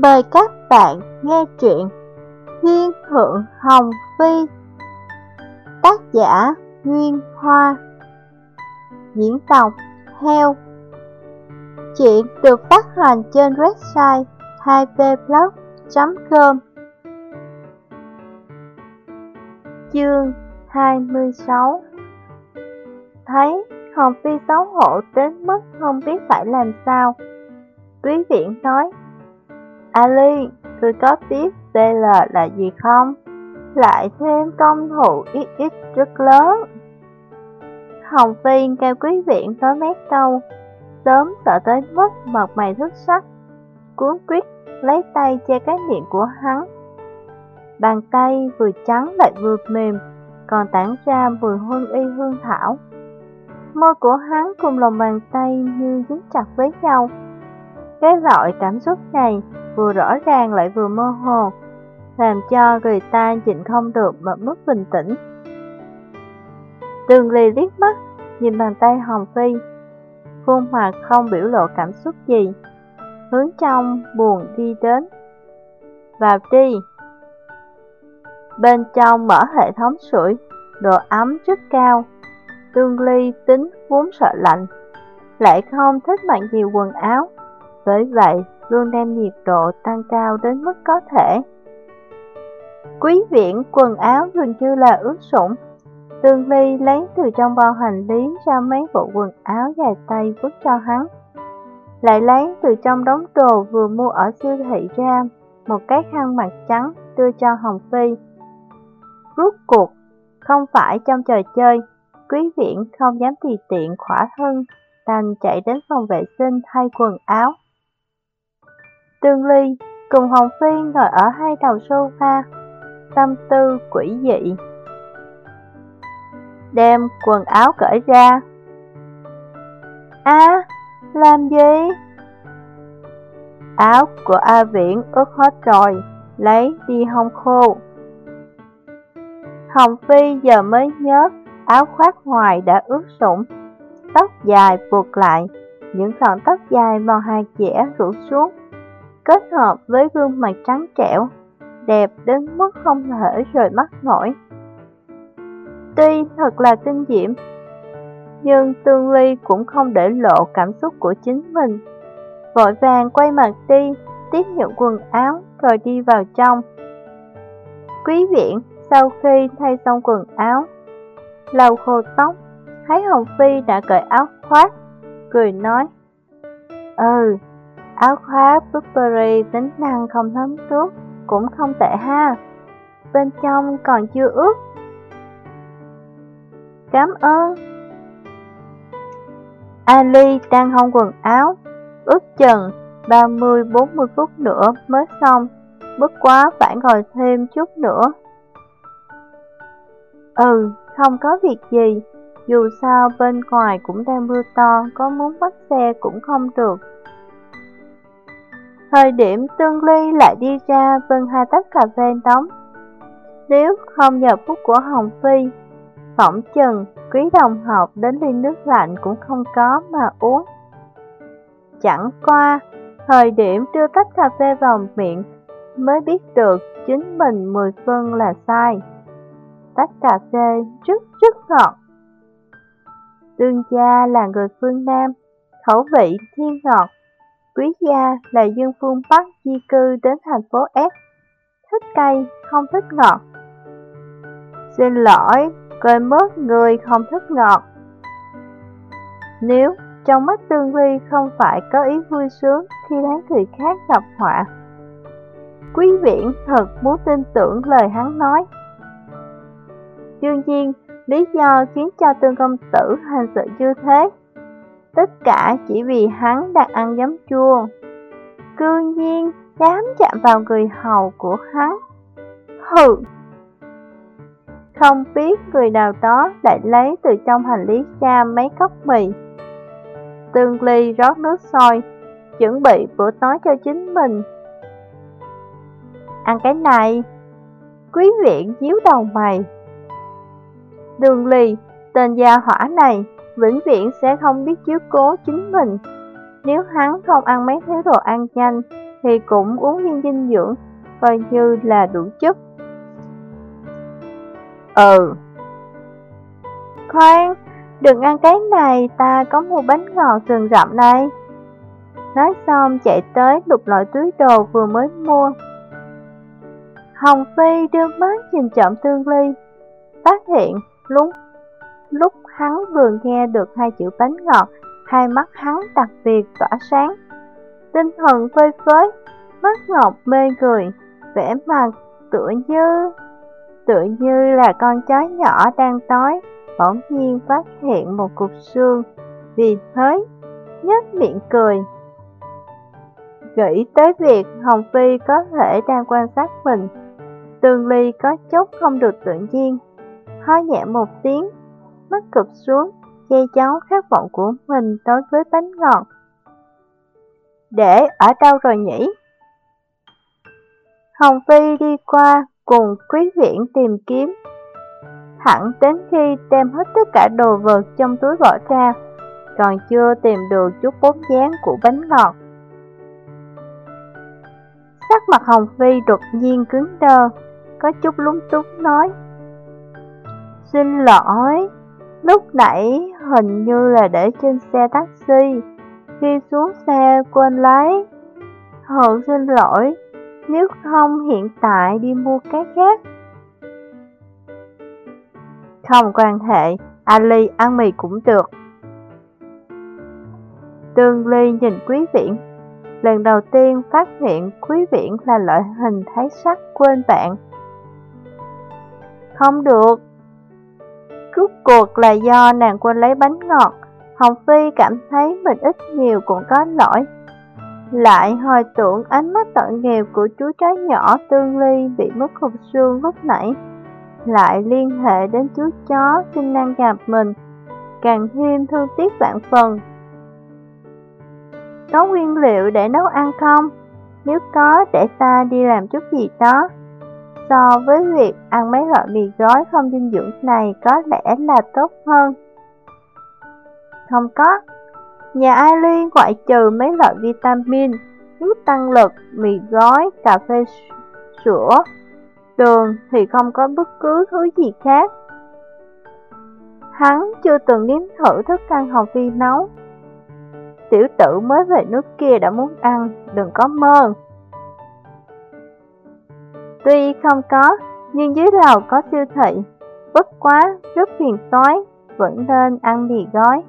Mời các bạn nghe truyện Thiên Thượng Hồng Phi, tác giả Nguyên Hoa, diễn đọc Heo. Truyện được phát hành trên website 2vblog.com. Chương 26. Thấy Hồng Phi xấu hổ đến mức không biết phải làm sao, Quý Viễn nói: Ali, tôi có biết DL là gì không? Lại thêm công thủ XX rất lớn. Hồng Phi nghe Quý Viễn nói mấy câu, sớm sợ tới mức mặt mày thức sắc, cuốn quýt lấy tay che cái miệng của hắn. Bàn tay vừa trắng lại vừa mềm, còn tản ra mùi hương y hương thảo. Môi của hắn cùng lòng bàn tay như dính chặt với nhau. Cái loại cảm xúc này vừa rõ ràng lại vừa mơ hồ, làm cho người ta nhịn không được mà mất bình tĩnh. Đường Ly liếc mắt nhìn bàn tay Hồng Phi, khuôn mặt không biểu lộ cảm xúc gì, hướng trong buồng đi đến. Vào đi. Bên trong mở hệ thống sưởi, độ ấm rất cao. Đường Ly tính vốn sợ lạnh, lại không thích mặc nhiều quần áo, bởi vậy luôn đem nhiệt độ tăng cao đến mức có thể. Quý Viễn quần áo dường như là ướt sũng. Đường Ly lấy từ trong bao hành lý ra mấy bộ quần áo dài tay vứt cho hắn, lại lấy từ trong đống đồ vừa mua ở siêu thị ra một cái khăn mặt trắng đưa cho Hồng Phi. Rốt cuộc không phải trong trò chơi, Quý Viễn không dám tùy tiện khỏa thân, đành chạy đến phòng vệ sinh thay quần áo. Đường Ly cùng Hồng Phi ngồi ở hai đầu sofa, tâm tư quỷ dị. Đem quần áo cởi ra. Làm gì? Áo của A Viễn ướt hết rồi, lấy đi hong khô. Hồng Phi giờ mới nhớ áo khoác ngoài đã ướt sũng, tóc dài buộc lại, những ngọn tóc dài màu hạt dẻ rủ xuống, kết hợp với gương mặt trắng trẻo, đẹp đến mức không thể rời mắt nổi. Tuy thật là kinh diễm, nhưng Tương Ly cũng không để lộ cảm xúc của chính mình, vội vàng quay mặt đi, tiếp nhận quần áo rồi đi vào trong. Quý Viễn sau khi thay xong quần áo, lau khô tóc, thấy Hồng Phi đã cởi áo khoác, cười nói: Áo khoác Burberry tính năng không thấm nước, cũng không tệ ha, bên trong còn chưa ướt. Cảm ơn. Ali đang hong quần áo, ước chừng 30-40 phút nữa mới xong, bất quá phải ngồi thêm chút nữa. Không có việc gì, dù sao bên ngoài cũng đang mưa to, có muốn bắt xe cũng không được. Thời điểm Tương Ly lại đi ra bưng hai tách cà phê nóng. Nếu không nhờ phút của Hồng Phi, phỏng chừng Quý đồng học đến ly nước lạnh cũng không có mà uống. Chẳng qua, thời điểm đưa tách cà phê vào miệng mới biết được chính mình 10 phân là sai. Tách cà phê rất ngọt. Tương gia là người phương Nam, khẩu vị thiên ngọt. Quý gia là dân phương Bắc di cư đến thành phố S, thích cay, không thích ngọt. Xin lỗi, coi mất người không thích ngọt. Nếu trong mắt Tương Ly không phải có ý vui sướng khi thấy người khác gặp họa, Quý Viễn thật muốn tin tưởng lời hắn nói. Đương nhiên, lý do khiến cho Tương công tử hành sự như thế, tất cả chỉ vì hắn đang ăn giấm chua, cư nhiên dám chạm vào người hầu của hắn. Hừ! Không biết người nào đó lại lấy từ trong hành lý ra mấy cốc mì. Tương Ly rót nước sôi, chuẩn bị bữa tối cho chính mình. Ăn cái này. Quý Viễn nhíu đầu mày. Đường Ly, tên gia hỏa này, vĩnh viễn sẽ không biết chiếu cố chính mình. Nếu hắn không ăn mấy thứ đồ ăn nhanh, thì cũng uống viên dinh dưỡng, coi như là đủ chất. Khoan, đừng ăn cái này, ta có mua bánh ngọt rừng rậm đây. Nói xong chạy tới lục lọi túi đồ vừa mới mua. Hồng Phi đưa mắt nhìn trộm Tương Ly, phát hiện lúc hắn vừa nghe được 2 chữ bánh ngọt, hai mắt hắn đặc biệt tỏa sáng. Tinh thần phơi phới, mắt ngọc mê người, vẻ mặt tựa như là con chó nhỏ đang đói, bỗng nhiên phát hiện một cục xương, vì thế nhếch miệng cười. Nghĩ tới việc Hồng Phi có thể đang quan sát mình, Tương Ly có chút không được tự nhiên, ho nhẹ một tiếng, mắt cụp xuống, che giấu khát vọng của mình đối với bánh ngọt. Để ở đâu rồi nhỉ? Hồng Phi đi qua cùng Quý Viễn tìm kiếm, thẳng đến khi đem hết tất cả đồ vật trong túi bỏ ra, còn chưa tìm được chút bóng dáng của bánh ngọt. Sắc mặt Hồng Phi đột nhiên cứng đơ, có chút lúng túng nói: Xin lỗi, lúc nãy hình như là để trên xe taxi, khi xuống xe quên lấy. Thật xin lỗi, nếu không hiện tại đi mua cái khác. Không quan hệ, Ali ăn mì cũng được. Tương Ly nhìn Quý Viễn, lần đầu tiên phát hiện Quý Viễn là loại hình thấy sắc quên bạn. Không được. Rốt cuộc là do nàng quên lấy bánh ngọt. Hồng Phi cảm thấy mình ít nhiều cũng có lỗi. Lại hồi tưởng ánh mắt tội nghiệp của chú chó nhỏ Tương Ly bị mất cục xương lúc nãy, lại liên hệ đến chú chó xin năng gặp mình, càng thêm thương tiếc vạn phần. Có nguyên liệu để nấu ăn không? Nếu có, để ta đi làm chút gì đó. So với việc ăn mấy loại mì gói không dinh dưỡng này có lẽ là tốt hơn. Không có. Nhà Ali ngoại trừ mấy loại vitamin, nước tăng lực, mì gói, cà phê sữa, đường thì không có bất cứ thứ gì khác. Hắn chưa từng nếm thử thức ăn Hồng Phi nấu. Tiểu tử mới về nước kia đã muốn ăn, đừng có mơ. Tuy không có, nhưng dưới lầu có siêu thị. Bất quá, rất phiền toái, vẫn nên ăn mì gói.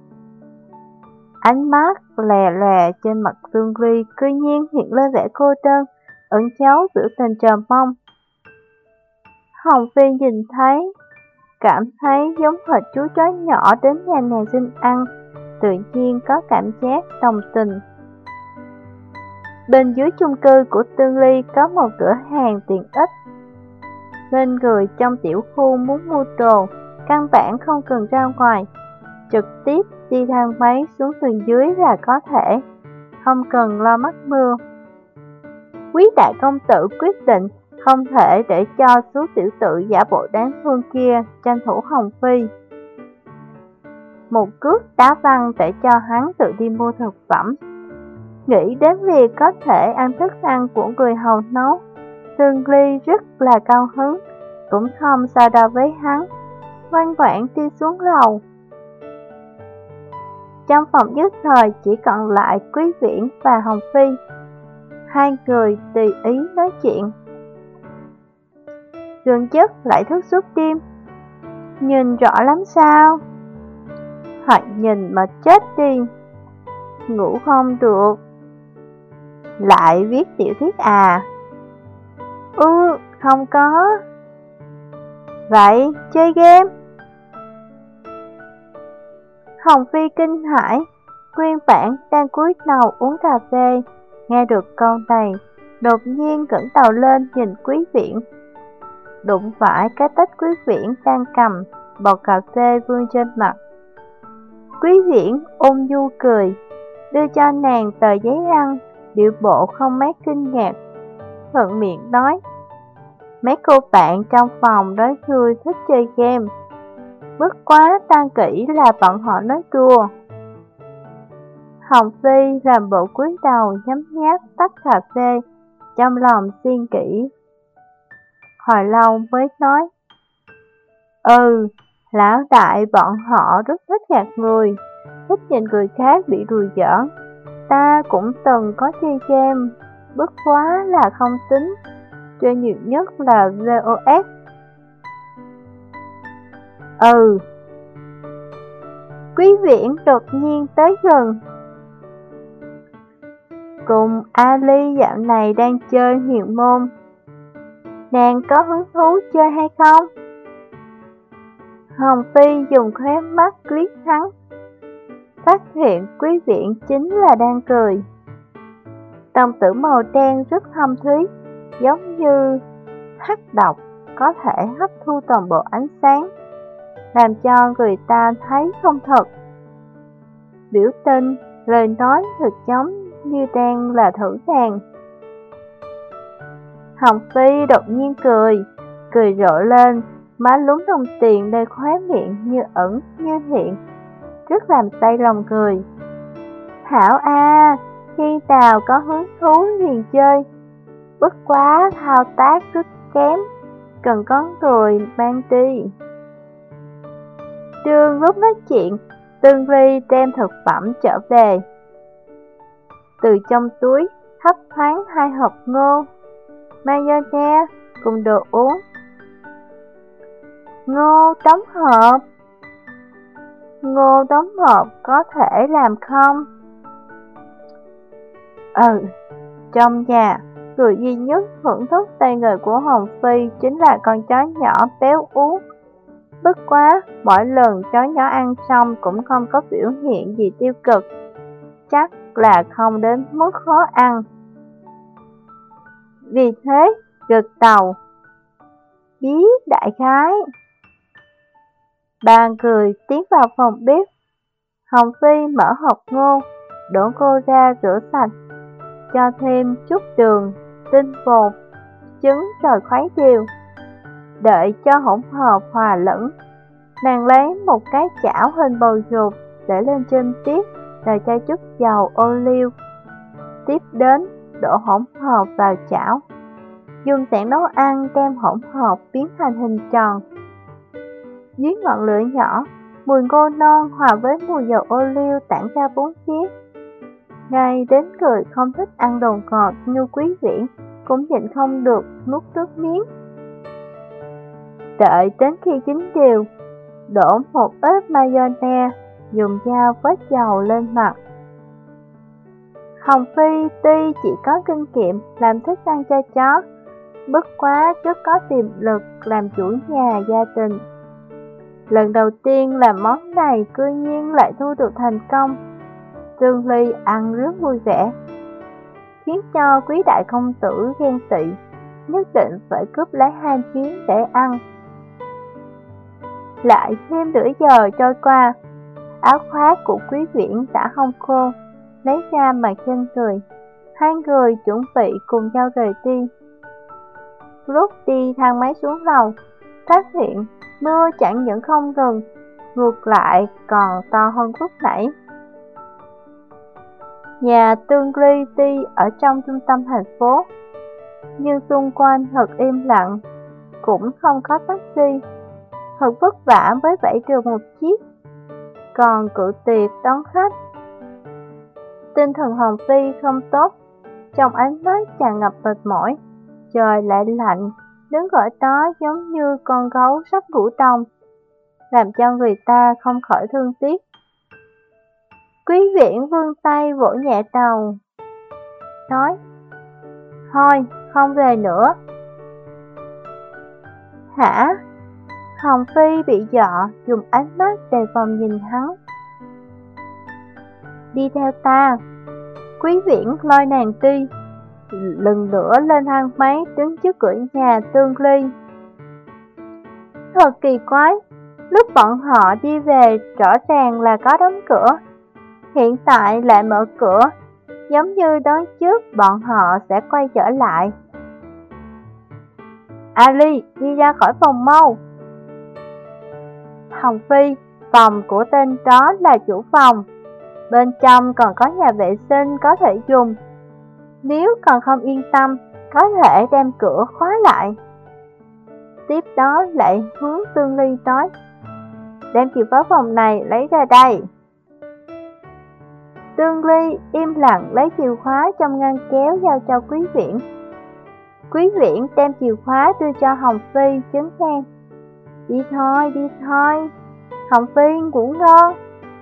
Ánh mắt lè lè trên mặt Tương Ly cư nhiên hiện lên vẻ cô đơn, ẩn giấu biểu tình chờ mong. Hồng Phi nhìn thấy, cảm thấy giống hệt chú chó nhỏ đến nhà nàng xin ăn, tự nhiên có cảm giác đồng tình. Bên dưới chung cư của Tương Ly có một cửa hàng tiện ích, nên người trong tiểu khu muốn mua đồ, căn bản không cần ra ngoài, trực tiếp đi thang máy xuống tầng dưới là có thể, không cần lo mắc mưa. Quý đại công tử quyết định không thể để cho số tiểu tử giả bộ đáng thương kia tranh thủ Hồng Phi. Một cước đá văng để cho hắn tự đi mua thực phẩm. Nghĩ đến việc có thể ăn thức ăn của người hầu nấu, Tương Ly rất là cao hứng, cũng không so đo với hắn, ngoan ngoãn đi xuống lầu. Trong phòng nhất thời chỉ còn lại Quý Viễn và Hồng Phi. Hai người tùy ý nói chuyện. Gần giấc lại thức suốt đêm. Nhìn rõ lắm sao? Hoặc nhìn mà chết đi. Ngủ không được. Lại viết tiểu thuyết à? Không có. Vậy chơi game? Hồng Phi kinh hãi, nguyên bản đang cúi đầu uống cà phê, nghe được câu này, đột nhiên ngẩng đầu lên nhìn Quý Viễn. Đụng phải cái tách Quý Viễn đang cầm, bọt cà phê vương trên mặt. Quý Viễn ôn nhu cười, đưa cho nàng tờ giấy ăn, điệu bộ không mấy kinh ngạc, thuận miệng nói: Mấy cô bạn trong phòng nói ngươi thích chơi game, bất quá tan kỹ là bọn họ nói đùa. Hồng Phi làm bộ cúi đầu nhấm nháp tách cà phê, trong lòng suy nghĩ. Hồi lâu mới nói, lão đại bọn họ rất thích gạt người, thích nhìn người khác bị đùa giỡn. Ta cũng từng có chơi game, bất quá là không tính, chơi nhiều nhất là VOS. Quý Viễn đột nhiên tới gần. Cùng Ali dạo này đang chơi huyền môn, nàng có hứng thú chơi hay không? Hồng Phi dùng khóe mắt liếc hắn, phát hiện Quý Viễn chính là đang cười. Đồng tử màu đen rất thâm thúy, giống như hắc độc, có thể hấp thu toàn bộ ánh sáng, làm cho người ta thấy không thật. Biểu tình, lời nói thật giống như đang là thử nàng. Hồng Phi đột nhiên cười rộ lên, má lúm đồng tiền nơi khóe miệng như ẩn như hiện, rất làm say lòng người. Hảo a, khi nào có hứng thú liền chơi, bất quá thao tác rất kém, cần có người mang đi. Đường lúc nói chuyện, Tương Ly đem thực phẩm trở về. Từ trong túi thấp thoáng 2 hộp ngô, mayonnaise cùng đồ uống. Ngô đóng hộp có thể làm không? Trong nhà, người duy nhất thưởng thức tay nghề của Hồng Phi chính là con chó nhỏ béo ú. Bất quá, mỗi lần chó nhỏ ăn xong cũng không có biểu hiện gì tiêu cực, chắc là không đến mức khó ăn. Vì thế, gật đầu. Biết đại khái. Ba người tiến vào phòng bếp. Hồng Phi mở hộp ngô, đổ cô ra rửa sạch, cho thêm chút đường, tinh bột, trứng rồi khuấy đều. Đợi cho hỗn hợp hòa lẫn, nàng lấy một cái chảo hình bầu dục để lên trên tiết, rồi cho chút dầu ô liu. Tiếp đến, đổ hỗn hợp vào chảo, dùng sạn nấu ăn đem hỗn hợp biến thành hình tròn. Dưới ngọn lửa nhỏ, mùi ngô non hòa với mùi dầu ô liu tản ra bốn phía. Ngay đến người không thích ăn đồ ngọt như Quý Viễn cũng nhịn không được nuốt nước miếng. Đợi đến khi chín đều, đổ một ít mayonnaise, dùng dao vết dầu lên mặt. Hồng Phi tuy chỉ có kinh nghiệm làm thức ăn cho chó, bất quá rất có tiềm lực làm chủ nhà gia đình. Lần đầu tiên làm món này cư nhiên lại thu được thành công. Tương Ly ăn rất vui vẻ, khiến cho Quý đại công tử ghen tị, nhất định phải cướp lấy 2 miếng để ăn. Lại thêm nửa giờ trôi qua, áo khoác của Quý Viễn đã hong khô, lấy ra mặc trên người. Hai người chuẩn bị cùng nhau rời đi. Lúc đi thang máy xuống lầu, phát hiện mưa chẳng những không ngừng, ngược lại còn to hơn lúc nãy. Nhà Tương Ly tuy ở trong trung tâm thành phố, nhưng xung quanh thật im lặng, cũng không có taxi, thật vất vả mới 7 triệu một chiếc, còn cự tuyệt đón khách. Tinh thần Hồng Phi không tốt, trong ánh mắt tràn ngập mệt mỏi, trời lại lạnh, đứng ở đó giống như con gấu sắp ngủ đông, làm cho người ta không khỏi thương tiếc. Quý Viễn vươn tay vỗ nhẹ đầu, nói, thôi, không về nữa. Hả? Hồng Phi bị dọa, dùng ánh mắt đề phòng nhìn hắn. Đi theo ta. Quý Viễn lôi nàng đi, lần nữa lên thang máy đứng trước cửa nhà Tương Ly. Thật kỳ quái, lúc bọn họ đi về rõ ràng là có đóng cửa, hiện tại lại mở cửa, giống như đoán trước bọn họ sẽ quay trở lại. Ali, đi ra khỏi phòng mau. Hồng Phi, phòng của tên đó là chủ phòng. Bên trong còn có nhà vệ sinh có thể dùng. Nếu còn không yên tâm, có thể đem cửa khóa lại. Tiếp đó lại hướng Tương Ly nói, đem chìa khóa phòng này lấy ra đây. Tương Ly im lặng lấy chìa khóa trong ngăn kéo giao cho Quý Viễn. Quý Viễn đem chìa khóa đưa cho Hồng Phi trấn an. Đi thôi, Hồng Phi ngủ ngon.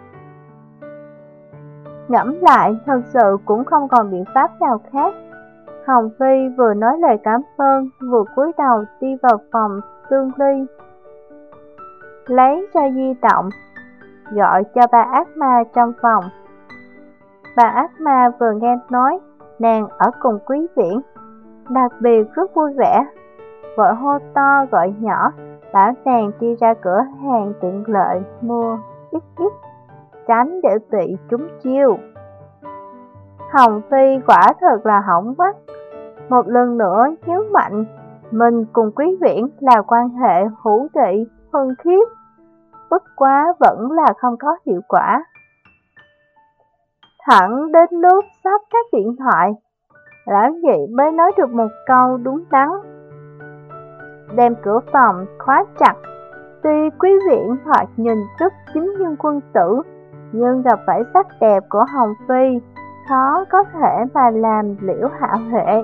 Ngẫm lại, thật sự cũng không còn biện pháp nào khác. Hồng Phi vừa nói lời cảm ơn, vừa cúi đầu đi vào phòng Tương Ly. Lấy ra di động, gọi cho bà ác ma trong phòng. Bà ác ma vừa nghe nói nàng ở cùng Quý Viễn, đặc biệt rất vui vẻ, vội hô to gọi nhỏ, bảo nàng đi ra cửa hàng tiện lợi mua ít, tránh để bị trúng chiêu. Hồng Phi quả thật là hỏng mắt, một lần nữa nhấn mạnh mình cùng Quý Viễn là quan hệ hữu nghị thân thiết, bất quá vẫn là không có hiệu quả. Thẳng đến lúc sắp tắt điện thoại, lão nhị mới nói được một câu đúng đắn. Đem cửa phòng khóa chặt. Tuy Quý Viễn thoạt nhìn rất chính nhân quân tử, nhưng gặp phải sắc đẹp của Hồng Phi, khó có thể mà làm liễu hạ huệ.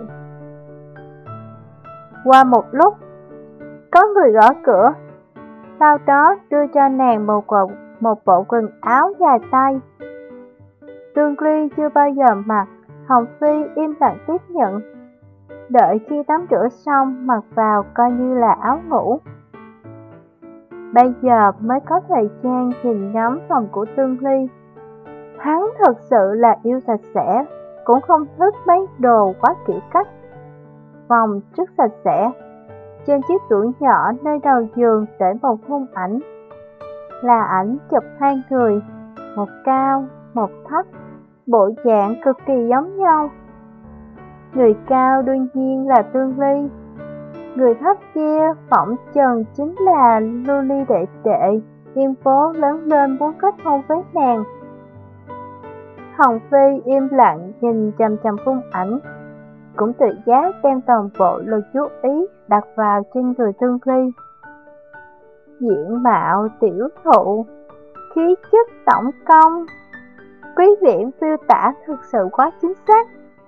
Qua một lúc, có người gõ cửa, sau đó đưa cho nàng một bộ quần áo dài tay. Tương Ly chưa bao giờ mặc, Hồng Phi im lặng tiếp nhận. Đợi khi tắm rửa xong, mặc vào coi như là áo ngủ. Bây giờ mới có thời gian nhìn ngắm phòng của Tương Ly. Hắn thật sự là yêu sạch sẽ, cũng không thích mấy đồ quá kiểu cách. Phòng rất sạch sẽ. Trên chiếc tủ nhỏ nơi đầu giường để một khung ảnh. Là ảnh chụp hai người, một cao, một thấp, bộ dạng cực kỳ giống nhau. Người cao đương nhiên là Tương Ly, người thấp kia phỏng chừng chính là Lưu Ly đệ đệ, tuyên bố lớn lên muốn kết hôn với nàng. Hồng Phi im lặng nhìn chằm chằm khung ảnh, cũng tự giác đem toàn bộ lực chú ý đặt vào trên người Tương Ly. Diện mạo tiểu thụ, khí chất tổng công, Quý Viễn miêu tả thực sự quá chính xác.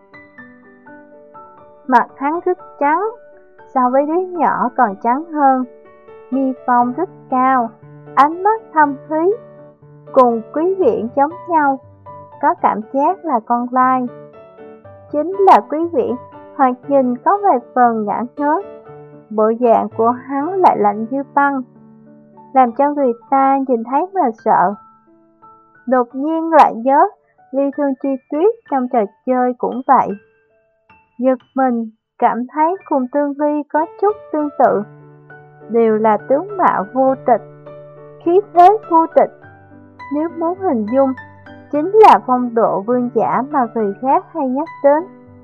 Mặt hắn rất trắng, so với đứa nhỏ còn trắng hơn, mi phong rất cao, ánh mắt thâm thúy, cùng Quý Viễn giống nhau, có cảm giác là con lai. Chính là Quý Viễn, thoạt nhìn có vài phần ngã ngớt, bộ dạng của hắn lại lạnh như băng, làm cho người ta nhìn thấy mà sợ. Đột nhiên lại nhớ Ly Thương Chi Tuyết trong trò chơi cũng vậy. Giật mình, cảm thấy cùng Tương Ly có chút tương tự, đều là tướng mạo vô địch, khí thế vô địch. Nếu muốn hình dung, chính là phong độ vương giả mà người khác hay nhắc đến.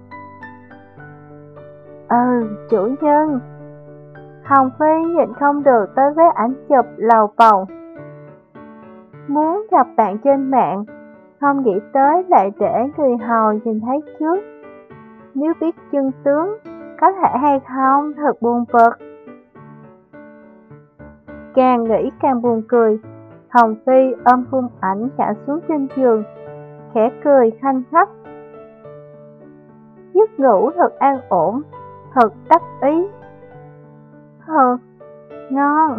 Chủ nhân. Hồng Phi nhịn không được tới với ảnh chụp lầu bầu. Muốn gặp bạn trên mạng, không nghĩ tới lại để người hầu nhìn thấy trước. Nếu biết chân tướng, có thể hay không thật buồn bực. Càng nghĩ càng buồn cười. Hồng Phi ôm khung ảnh ngã xuống trên giường, khẽ cười khanh khách. Giấc ngủ thật an ổn, thật đắc ý. Ngon.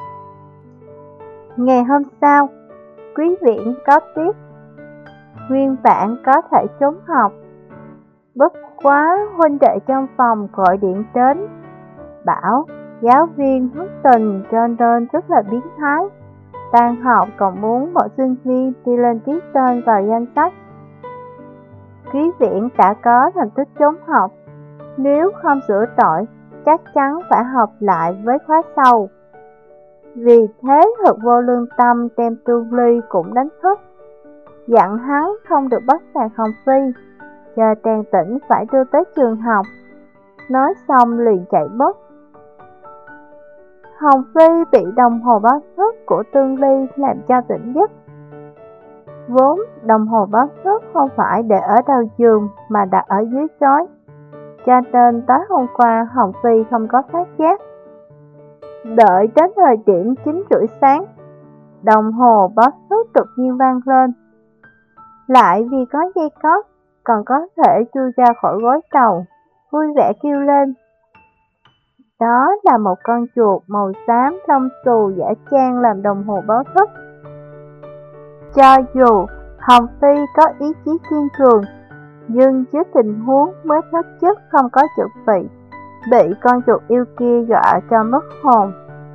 Ngày hôm sau, Quý Viễn có tiết. Nguyên bản có thể trốn học, bất quá huynh đệ trong phòng gọi điện đến, bảo giáo viên thất tình cho nên rất là biến thái. Tan học còn muốn mọi sinh viên đi lên ký tên vào danh sách. Quý Viễn đã có thành tích trốn học, nếu không sửa tội, chắc chắn phải học lại với khóa sau. Vì thế thật vô lương tâm đem Tương Ly cũng đánh thức, dặn hắn không được bắt nạt Hồng Phi, chờ tràn tỉnh phải đưa tới trường học. Nói xong liền chạy mất. Hồng Phi bị đồng hồ báo thức của Tương Ly làm cho tỉnh giấc. Vốn đồng hồ báo thức không phải để ở đầu giường mà đặt ở dưới gối, cho nên tối hôm qua Hồng Phi không có phát giác. Đợi đến thời điểm 9:30 sáng, đồng hồ báo thức đột nhiên vang lên. Lại vì có dây cót, còn có thể chui ra khỏi gối đầu, vui vẻ kêu lên. Đó là một con chuột màu xám lông xù giả trang làm đồng hồ báo thức. Cho dù Hồng Phi có ý chí kiên cường, nhưng trước tình huống mới thức giấc không có chuẩn bị con chuột yêu kia dọa cho mất hồn.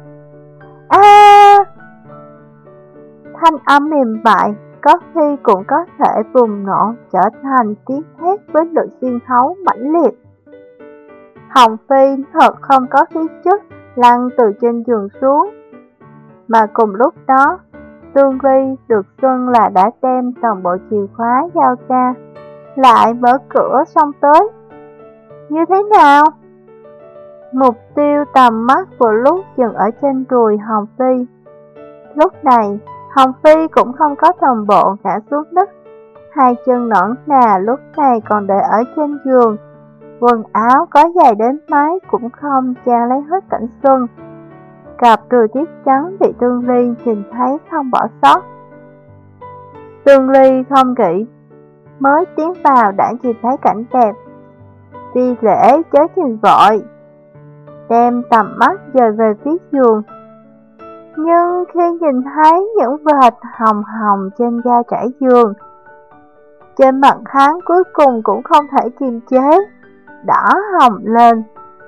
Thanh âm mềm mại có khi cũng có thể bùng nổ trở thành tiếng thét với lực xuyên thấu mãnh liệt. Hồng Phi thật không có khí chất lăn từ trên giường xuống, mà cùng lúc đó Tương Ly được xưng là đã đem toàn bộ chìa khóa giao ra, lại mở cửa xông tới. Như thế nào? Mục tiêu tầm mắt vừa lúc dừng ở trên đùi Hồng Phi. Lúc này Hồng Phi cũng không có toàn bộ ngã xuống đất, hai chân nõn nà lúc này còn để ở trên giường. Quần áo có dài đến mấy cũng không che lấy hết cảnh xuân. Cặp đùi tuyết trắng bị Tương Ly nhìn thấy không bỏ sót. Tương Ly không nghĩ, mới tiến vào đã nhìn thấy cảnh đẹp. Vì lễ chớ nhìn vội, đem tầm mắt dời về phía giường. Nhưng khi nhìn thấy những vệt hồng hồng trên da trải giường, trên mặt hắn cuối cùng cũng không thể kiềm chế, đỏ hồng lên.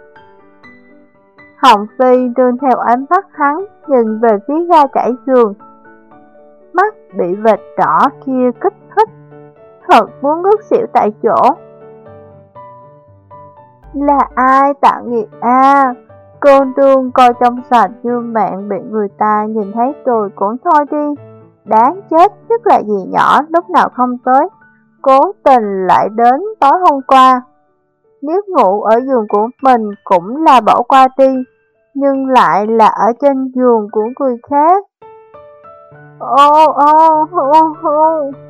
Hồng Phi đương theo ánh mắt hắn nhìn về phía ga trải giường. Mắt bị vệt đỏ kia kích thích, thật muốn ngất xỉu tại chỗ. Là ai tạo nghiệp a? Cô đương coi trong sạch như mạng bị người ta nhìn thấy rồi cũng thôi đi. Đáng chết, nhất là dì nhỏ lúc nào không tới, cố tình lại đến tối hôm qua. Nếu ngủ ở giường của mình cũng là bỏ qua đi, nhưng lại là ở trên giường của người khác. Ô.